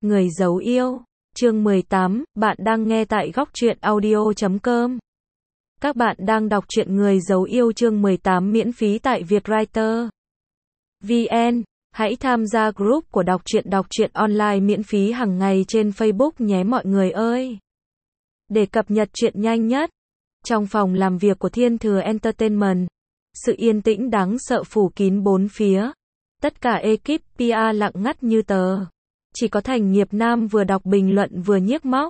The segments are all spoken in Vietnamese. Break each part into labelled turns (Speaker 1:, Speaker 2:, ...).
Speaker 1: Người giấu yêu. Chương 18, bạn đang nghe tại góc truyện audio.com. Các bạn đang đọc truyện Người giấu yêu chương 18 miễn phí tại Vietwriter VN. Hãy tham gia group của đọc truyện online miễn phí hàng ngày trên Facebook nhé mọi người ơi. Để cập nhật truyện nhanh nhất. Trong phòng làm việc của Thiên Thừa Entertainment, sự yên tĩnh đáng sợ phủ kín bốn phía. Tất cả ekip PR lặng ngắt như tờ. Chỉ có Thành Nghiệp Nam vừa đọc bình luận vừa nhiếc móc.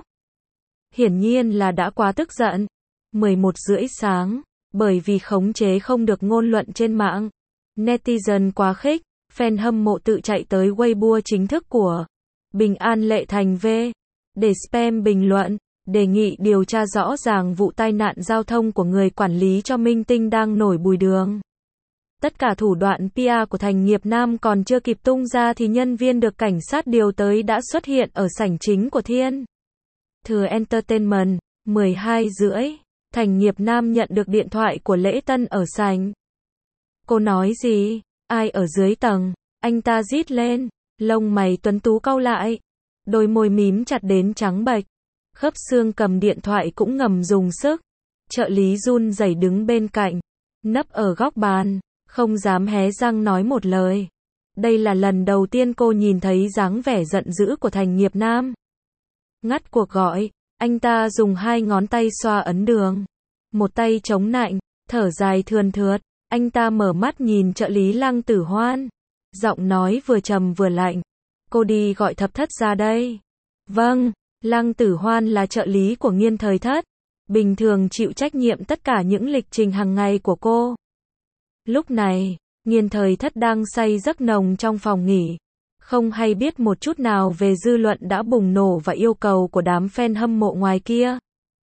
Speaker 1: Hiển nhiên là đã quá tức giận. 11:30 sáng, bởi vì khống chế không được ngôn luận trên mạng. Netizen quá khích, fan hâm mộ tự chạy tới Weibo chính thức của Bình An Lệ Thành V. Để spam bình luận, đề nghị điều tra rõ ràng vụ tai nạn giao thông của người quản lý cho minh tinh đang nổi bùi đường. Tất cả thủ đoạn PR của Thành Nghiệp Nam còn chưa kịp tung ra thì nhân viên được cảnh sát điều tới đã xuất hiện ở sảnh chính của Thiên Thừa Entertainment. 12:30, Thành Nghiệp Nam nhận được điện thoại của Lễ Tân ở sảnh. Cô nói gì? Ai ở dưới tầng? Anh ta rít lên, lông mày tuấn tú cau lại, đôi môi mím chặt đến trắng bệch, khớp xương cầm điện thoại cũng ngầm dùng sức. Trợ lý run rẩy đứng bên cạnh, nấp ở góc bàn, không dám hé răng nói một lời. Đây là lần đầu tiên cô nhìn thấy dáng vẻ giận dữ của Thành Nghiệp Nam. Ngắt cuộc gọi, anh ta dùng hai ngón tay xoa ấn đường, một tay chống nạnh, thở dài thườn thượt. Anh ta mở mắt nhìn trợ lý Lăng Tử Hoan, giọng nói vừa trầm vừa lạnh. Cô đi gọi Thập Thất ra đây. Vâng, Lăng Tử Hoan là trợ lý của Nghiên Thời Thất, bình thường chịu trách nhiệm tất cả những lịch trình hàng ngày của cô. Lúc này, Nghiên Thời Thất đang say giấc nồng trong phòng nghỉ, không hay biết một chút nào về dư luận đã bùng nổ và yêu cầu của đám fan hâm mộ ngoài kia.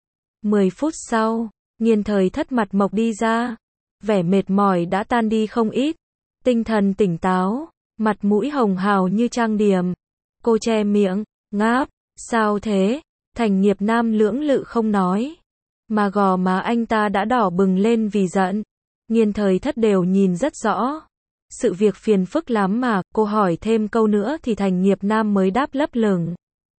Speaker 1: 10 phút sau, Nghiên Thời Thất mặt mộc đi ra, vẻ mệt mỏi đã tan đi không ít, tinh thần tỉnh táo, mặt mũi hồng hào như trang điểm. Cô che miệng, ngáp, sao thế? Thành Nghiệp Nam lưỡng lự không nói, mà gò má anh ta đã đỏ bừng lên vì giận. Nghiên Thời Thất đều nhìn rất rõ. Sự việc phiền phức lắm mà, cô hỏi thêm câu nữa thì Thành Nghiệp Nam mới đáp lấp lửng.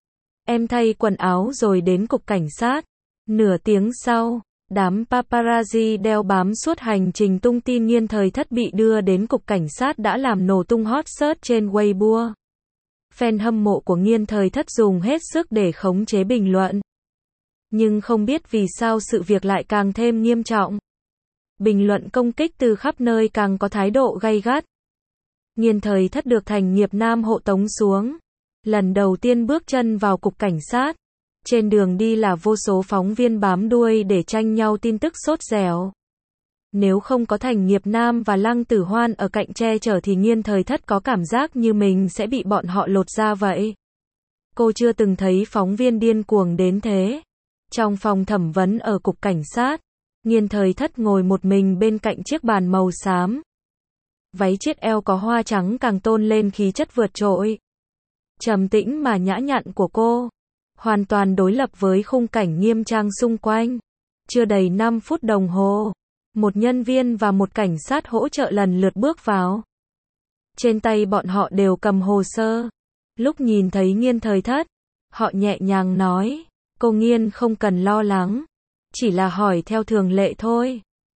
Speaker 1: Em thay quần áo rồi đến cục cảnh sát. Nửa tiếng sau, đám paparazzi đeo bám suốt hành trình tung tin Nghiên Thời Thất bị đưa đến cục cảnh sát đã làm nổ tung hot search trên Weibo. Fan hâm mộ của Nghiên Thời Thất dùng hết sức để khống chế bình luận. Nhưng không biết vì sao sự việc lại càng thêm nghiêm trọng. Bình luận công kích từ khắp nơi càng có thái độ gay gắt. Nghiên Thời Thất được Thành Nghiệp Nam hộ tống xuống. Lần đầu tiên bước chân vào cục cảnh sát. Trên đường đi là vô số phóng viên bám đuôi để tranh nhau tin tức sốt dẻo. Nếu không có Thành Nghiệp Nam và Lăng Tử Hoan ở cạnh che chở thì Nghiên Thời Thất có cảm giác như mình sẽ bị bọn họ lột ra vậy. Cô chưa từng thấy phóng viên điên cuồng đến thế. Trong phòng thẩm vấn ở cục cảnh sát, Nghiên Thời Thất ngồi một mình bên cạnh chiếc bàn màu xám. Váy chiết eo có hoa trắng càng tôn lên khí chất vượt trội. Trầm tĩnh mà nhã nhặn của cô, hoàn toàn đối lập với khung cảnh nghiêm trang xung quanh. Chưa đầy 5 phút đồng hồ, một nhân viên và một cảnh sát hỗ trợ lần lượt bước vào. Trên tay bọn họ đều cầm hồ sơ. Lúc nhìn thấy Nghiên Thời Thất, họ nhẹ nhàng nói, cô Nghiên không cần lo lắng. Chỉ là hỏi theo thường lệ thôi.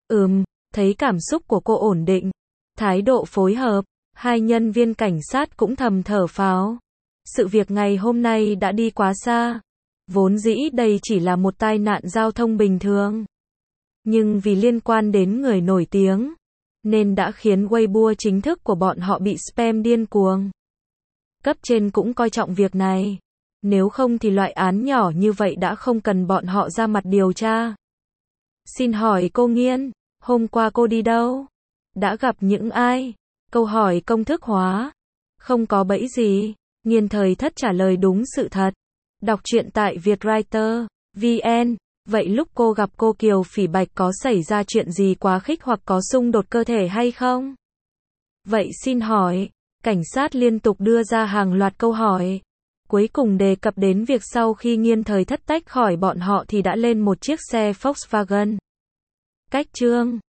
Speaker 1: Thấy cảm xúc của cô ổn định, thái độ phối hợp, hai nhân viên cảnh sát cũng thầm thở phào. Sự việc ngày hôm nay đã đi quá xa. Vốn dĩ đây chỉ là một tai nạn giao thông bình thường. Nhưng vì liên quan đến người nổi tiếng, nên đã khiến Weibo chính thức của bọn họ bị spam điên cuồng. Cấp trên cũng coi trọng việc này. Nếu không thì loại án nhỏ như vậy đã không cần bọn họ ra mặt điều tra. Xin hỏi cô Nghiên, hôm qua cô đi đâu? Đã gặp những ai? Câu hỏi công thức hóa. Không có bẫy gì. Nghiên Thời Thất trả lời đúng sự thật. Đọc truyện tại Vietwriter VN. Vậy lúc cô gặp cô Kiều Phỉ Bạch có xảy ra chuyện gì quá khích hoặc có xung đột cơ thể hay không? Vậy xin hỏi. Cảnh sát liên tục đưa ra hàng loạt câu hỏi. Cuối cùng đề cập đến việc sau khi Nghiên Thời Thất tách khỏi bọn họ thì đã lên một chiếc xe Volkswagen. Cách chương